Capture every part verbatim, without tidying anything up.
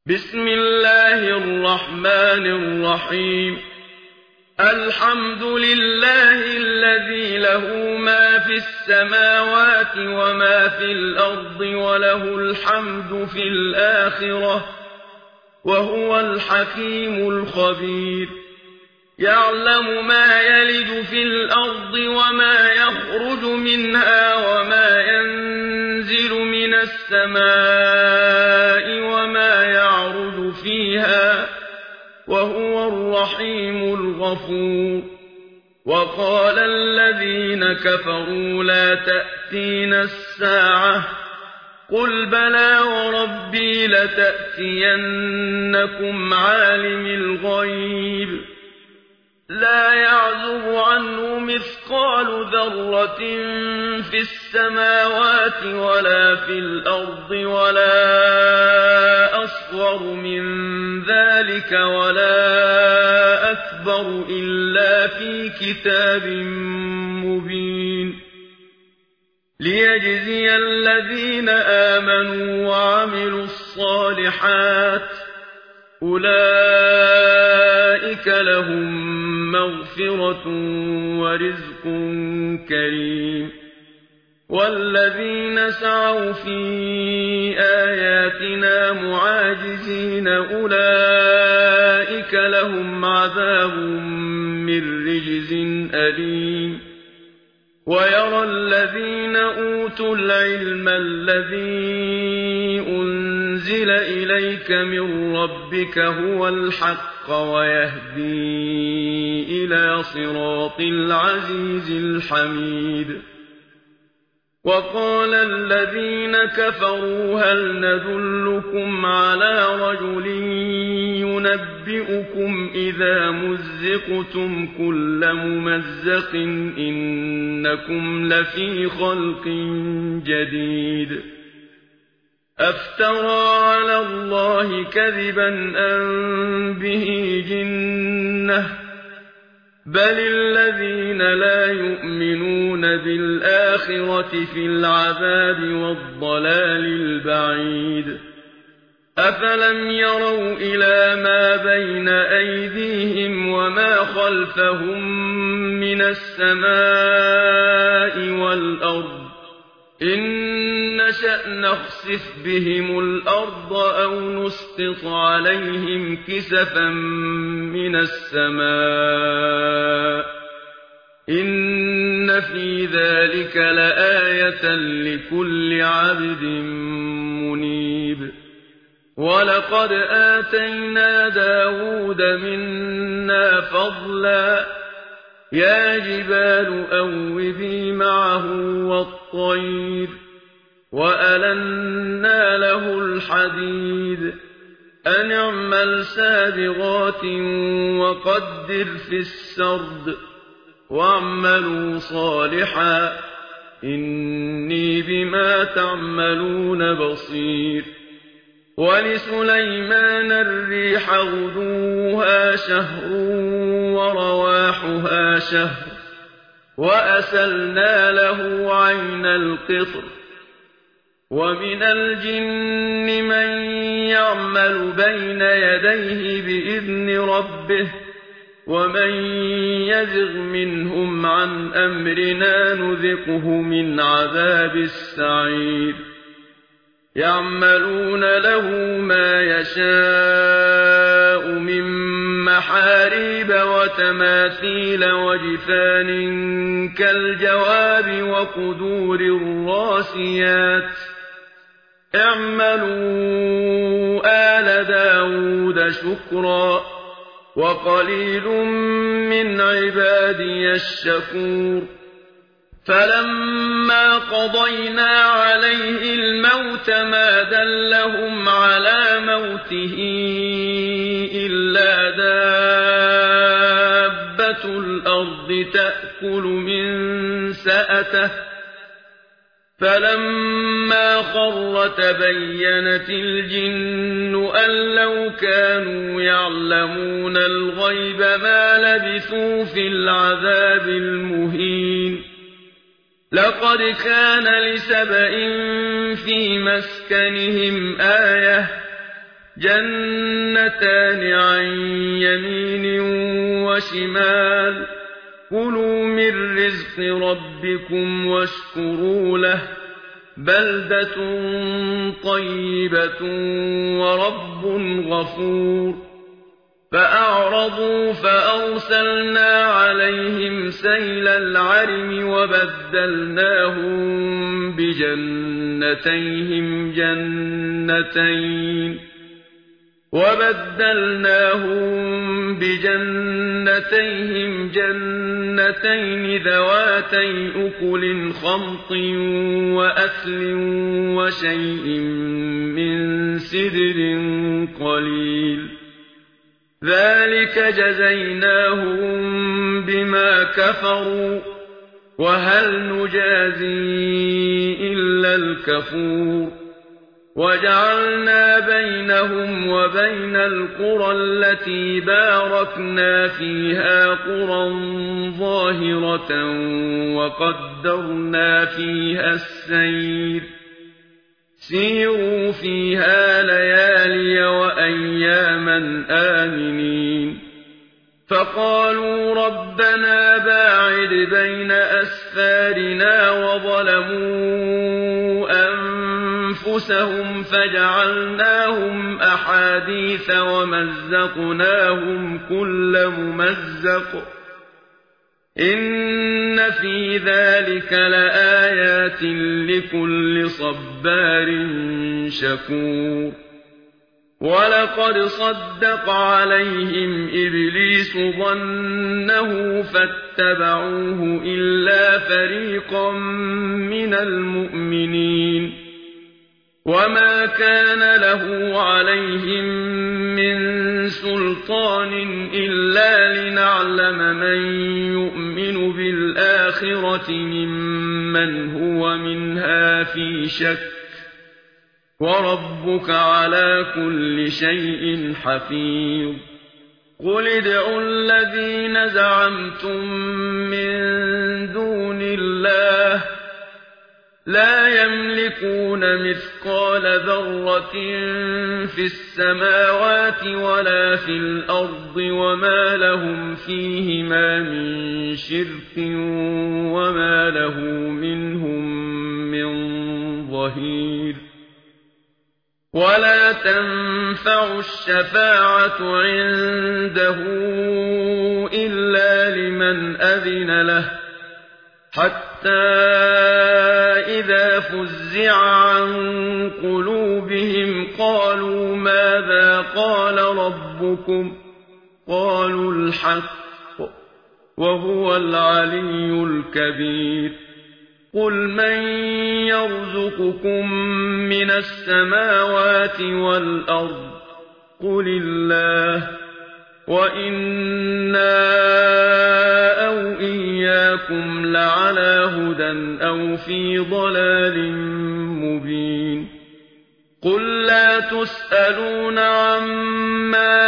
بسم الله الرحمن الرحيم الحمد لله الذي له ما في السماوات وما في الأرض وله الحمد في الآخرة وهو الحكيم الخبير يعلم ما يلج في الأرض وما يخرج منها وما ينزل من السماء وما يعرج فيها وهو الرحيم الغفور وقال الذين كفروا لا تأتينا الساعة قل بلى وربي لتأتينكم عالم الغيب لا يعزب عنه مثقال ذرة في السماوات ولا في الأرض ولا أصغر من ذلك ولا أكبر إلا في كتاب مبين ليجزي الذين آمنوا وعملوا الصالحات أولئك لهم مغفرة ورزق كريم والذين سعوا في آياتنا معاجزين أولئك لهم عذاب من رجز أليم ويرى الذين أوتوا العلم الذي أنزل إليك من ربك هو الحق ويهدي إلى صراط العزيز الحميد وقال الذين كفروا هل ندلكم على رجل ينبئكم إذا مزقتم كل ممزق إنكم لفي خلق جديد أفترى على الله كذبا أم به جنة بل الذين لا يؤمنون بالآخرة في العذاب والضلال البعيد أفلم يروا إلى ما بين أيديهم وما خلفهم من السماء والأرض إن نشأ نخسف بهم الأرض أو نسقط عليهم كسفا من السماء إن في ذلك لآية لكل عبد منيب ولقد آتينا داود منا فضلا يا جبال أوبي معه والطير وألنا له الحديد أن اعمل سابغات وقدر في السرد واعملوا صالحا إني بما تعملون بصير ولسليمان الريح غدوها شهر ورواحها شهر وأسلنا له عين القطر ومن الجن من يعمل بين يديه بإذن ربه ومن يزغ منهم عن أمرنا نذقه من عذاب السعير يعملون له ما يشاء من محاريب وتماثيل وجفان كالجواب وقدور الراسيات اعملوا آل داود شكرا وقليل من عبادي الشكور فلما قضينا عليه الموت ما دلهم على موته إلا دابة الأرض تأكل من سأته فلما خر تبينت الجن أن لو كانوا يعلمون الغيب ما لبثوا في العذاب المهين لقد كان لسبإ في مسكنهم آية جنتان عن يمين وشمال كلوا من رزق ربكم واشكروا له بلدة طيبة ورب غفور فأعرضوا فأرسلنا عليهم سيل العرم وبدلناهم بجنتيهم جنتين وبدلناهم بجنتيهم جنتين ذواتي أكل خمط وأثل وشيء من سدر قليل ذلك جزيناهم بما كفروا وهل نجازي إلا الكفور وجعلنا بينهم وبين القرى التي باركنا فيها قرى ظاهرة وقدرنا فيها السير سيروا فيها ليالي وأياما آمنين فقالوا ربنا باعد بين أسفارنا وظلموا أنفسهم فجعلناهم أحاديث ومزقناهم كل ممزق إن في ذلك لآيات لكل صبار شكور ولقد صدق عليهم إبليس ظنه فاتبعوه إلا فريقا من المؤمنين وما كان له عليهم من سلطان إلا لنعلم من يؤمن بالآخرة ممن هو منها في شك وربك على كل شيء حفيظ قل ادعوا الذين زعمتم من دون الله لا يملكون مثقال ذرة في السماوات ولا في الأرض وما لهم فيهما من شرك وما له منهم من ظهير ولا تنفع الشفاعة عنده إلا لمن أذن له حتى إذا فزع عن قلوبهم قالوا ماذا قال ربكم قالوا الحق وهو العلي الكبير قل من يرزقكم من السماوات والأرض قل الله وإنا أو إياكم لعلى هدى أو في ضلال مبين قل لا تسألون عما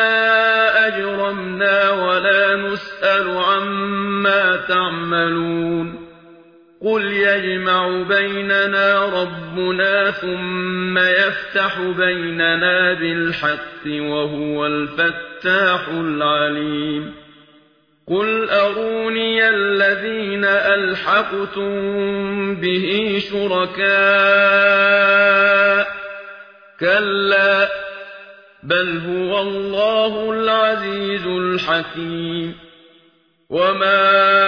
أجرمنا ولا نسأل عما تعملون قل يجمع بيننا ربنا ثم يفتح بيننا بالحق وهو الفتاح العليم قل أروني الذين ألحقتم به شركاء كلا بل هو الله العزيز الحكيم وما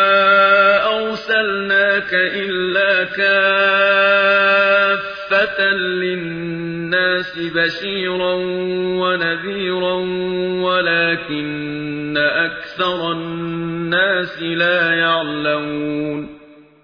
أرسلناك إلا كافة للناس بشيرا ونذيرا ولكن أكثر الناس لا يعلمون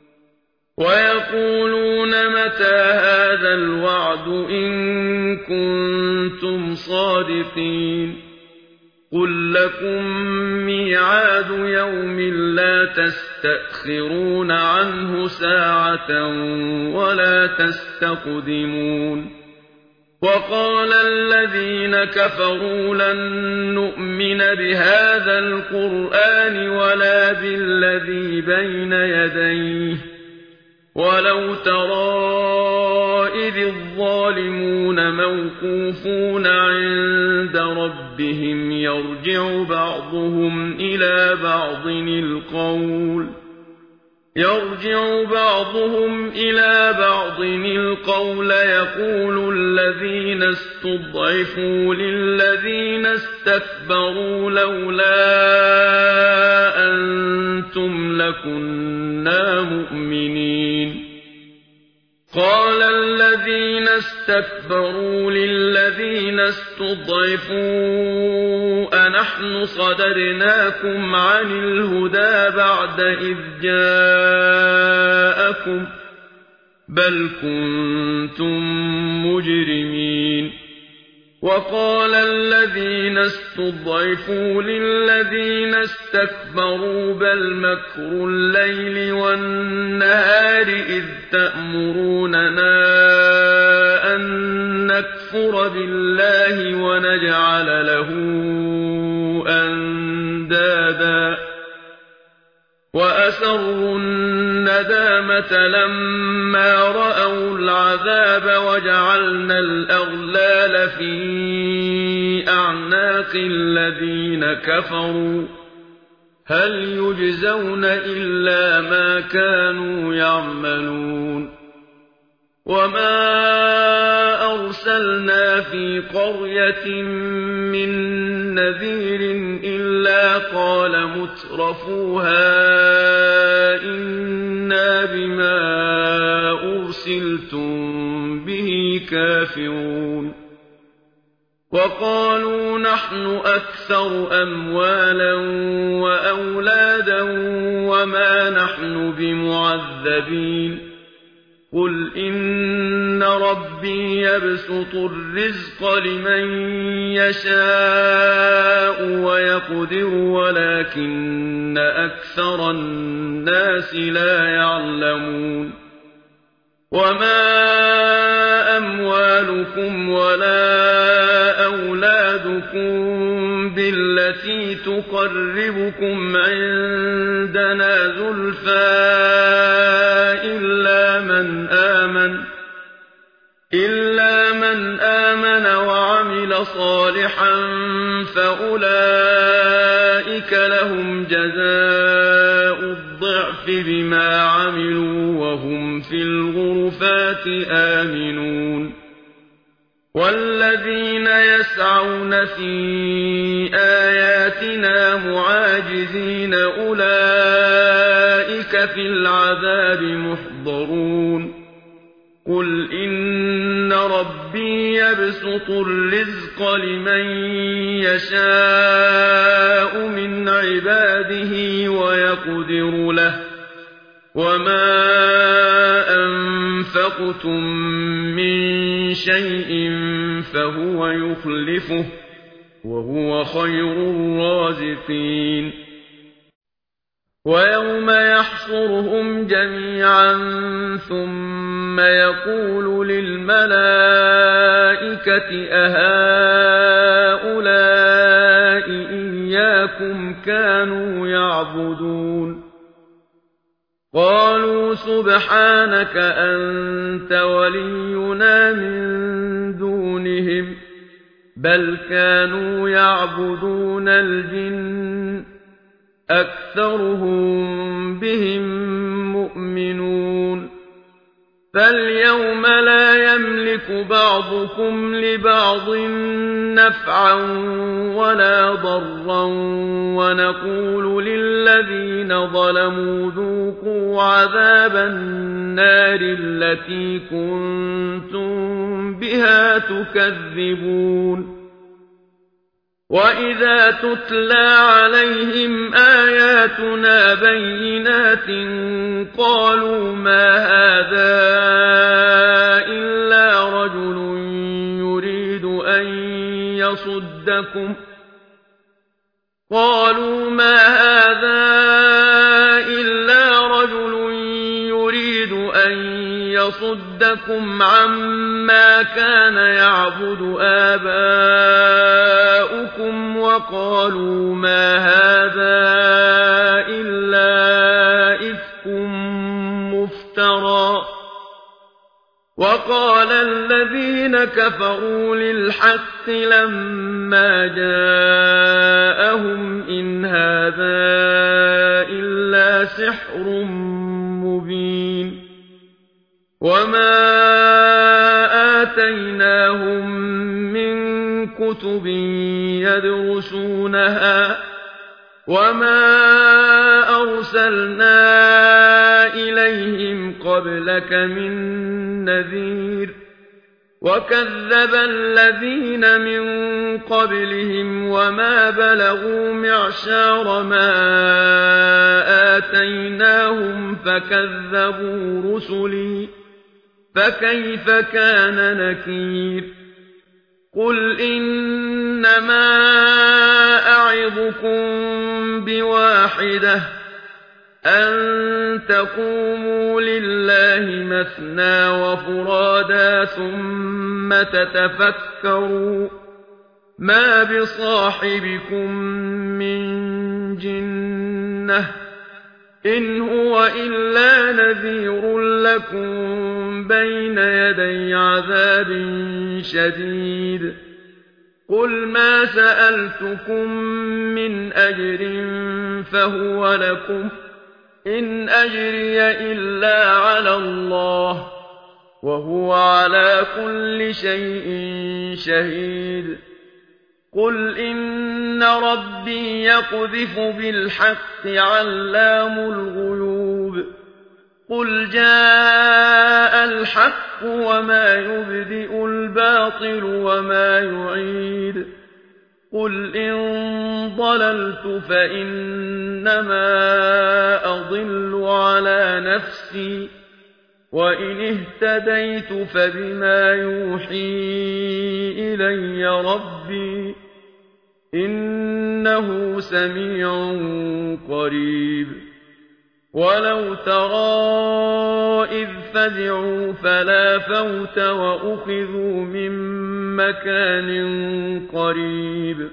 ويقولون متى هذا الوعد إن كنتم صادقين قل لكم ميعاد يوم لا تستأخرون عنه ساعة ولا تستقدمون وقال الذين كفروا لن نؤمن بهذا القرآن ولا بالذي بين يديه ولو ترى إذ الظالمون موقوفون عند ربهم يرجع بعضهم إلى بعض القول يرجع بعضهم إلى بعض القول يقول الذين استضعفوا للذين استكبروا لولا أنتم لكنا مؤمنين قال الذين استكبروا للذين استضعفوا أنحن صدرناكم عن الهدى بعد إذ جاءكم بل كنتم مجرمين وقال الذين استضعفوا للذين استكبروا بل مكر الليل والنهار إذ تأمروننا أن نكفر بالله ونجعل له أندادا وأسروا الندامة لما رأوا العذاب وجعلنا الأغلال في أعناق الذين كفروا هل يجزون إلا ما كانوا يعملون وما أرسلنا في قرية من نذير إلا قال مترفوها إنا بما أرسلتم به كافرون وقالوا نحن أكثر أموالا وأولادا وما نحن بمعذبين قل إن ربي يبسط الرزق لمن يشاء ويقدر ولكن أكثر الناس لا يعلمون وما أموالكم ولا أولادكم بالتي تقربكم عندنا زلفى إلا من آمن إلا من آمن وعمل صالحا فأولئك لهم جزاء الضعف بما عملوا وهم في الغرفات آمنون والذين يسعون في آياتنا معاجزين أولئك في العذاب محضرون قل إن ربي يبسط الرزق لمن يشاء من عباده ويقدر له وما أنفقتم من شيء فهو يخلفه وهو خير الرازقين ويوم يحشرهم جميعا ثم يقول للملائكة أهؤلاء إياكم كانوا يعبدون قالوا سبحانك أنت ولينا من دونهم بل كانوا يعبدون الجن أكثرهم بهم مؤمنون فاليوم لا يملك بعضكم لبعض نفعا ولا ضرا ونقول للذين ظلموا ذوقوا عذاب النار التي كنتم بها تكذبون وإذا تتلى عليهم آياتنا بينات قالوا ما هذا إلا رجل يريد أن يصدكم قالوا ما هذا إلا رجل يريد أن يصدكم عما كان يعبد آباؤكم وقالوا ما هذا إلا إفك مفترى وقال الذين كفروا للحق لما جاءهم إن هذا إلا سحر مبين وما آتيناهم من كتب يدرسونها وما أرسلنا إليهم قبلك من نذير وكذب الذين من قبلهم وما بلغوا معشار ما آتيناهم فكذبوا رسلي فكيف كان نكير قل إنما أعظكم بواحدة أن تقوموا لله مثنى وفرادا ثم تتفكروا ما بصاحبكم من جنة إن هو إلا نذير لكم بين يدي عذاب شديد قل ما سألتكم من أجر فهو لكم إن أجري إلا على الله وهو على كل شيء شهيد قل إن ربي يقذف بالحق علام الغيوب قل جاء الحق وما يبدئ الباطل وما يعيد قل إن ضللت فإنما أضل على نفسي وإن اهتديت فبما يوحي إلي ربي إنه سميع قريب ولو ترى إذ فزعوا فلا فوت وأخذوا من مكان قريب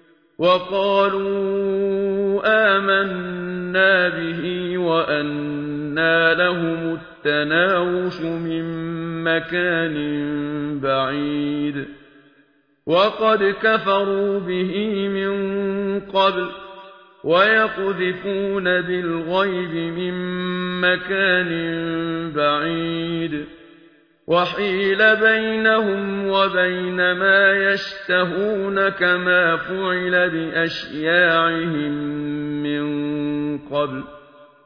وقالوا آمنا به وأنى لهم التناوش من مكان بعيد وقد كفروا به من قبل ويقذفون بالغيب من مكان بعيد وحيل بينهم وبين ما يشتهون كما فعل بأشياعهم من قبل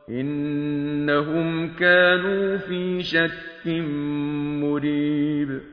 إنهم كانوا في شك مريب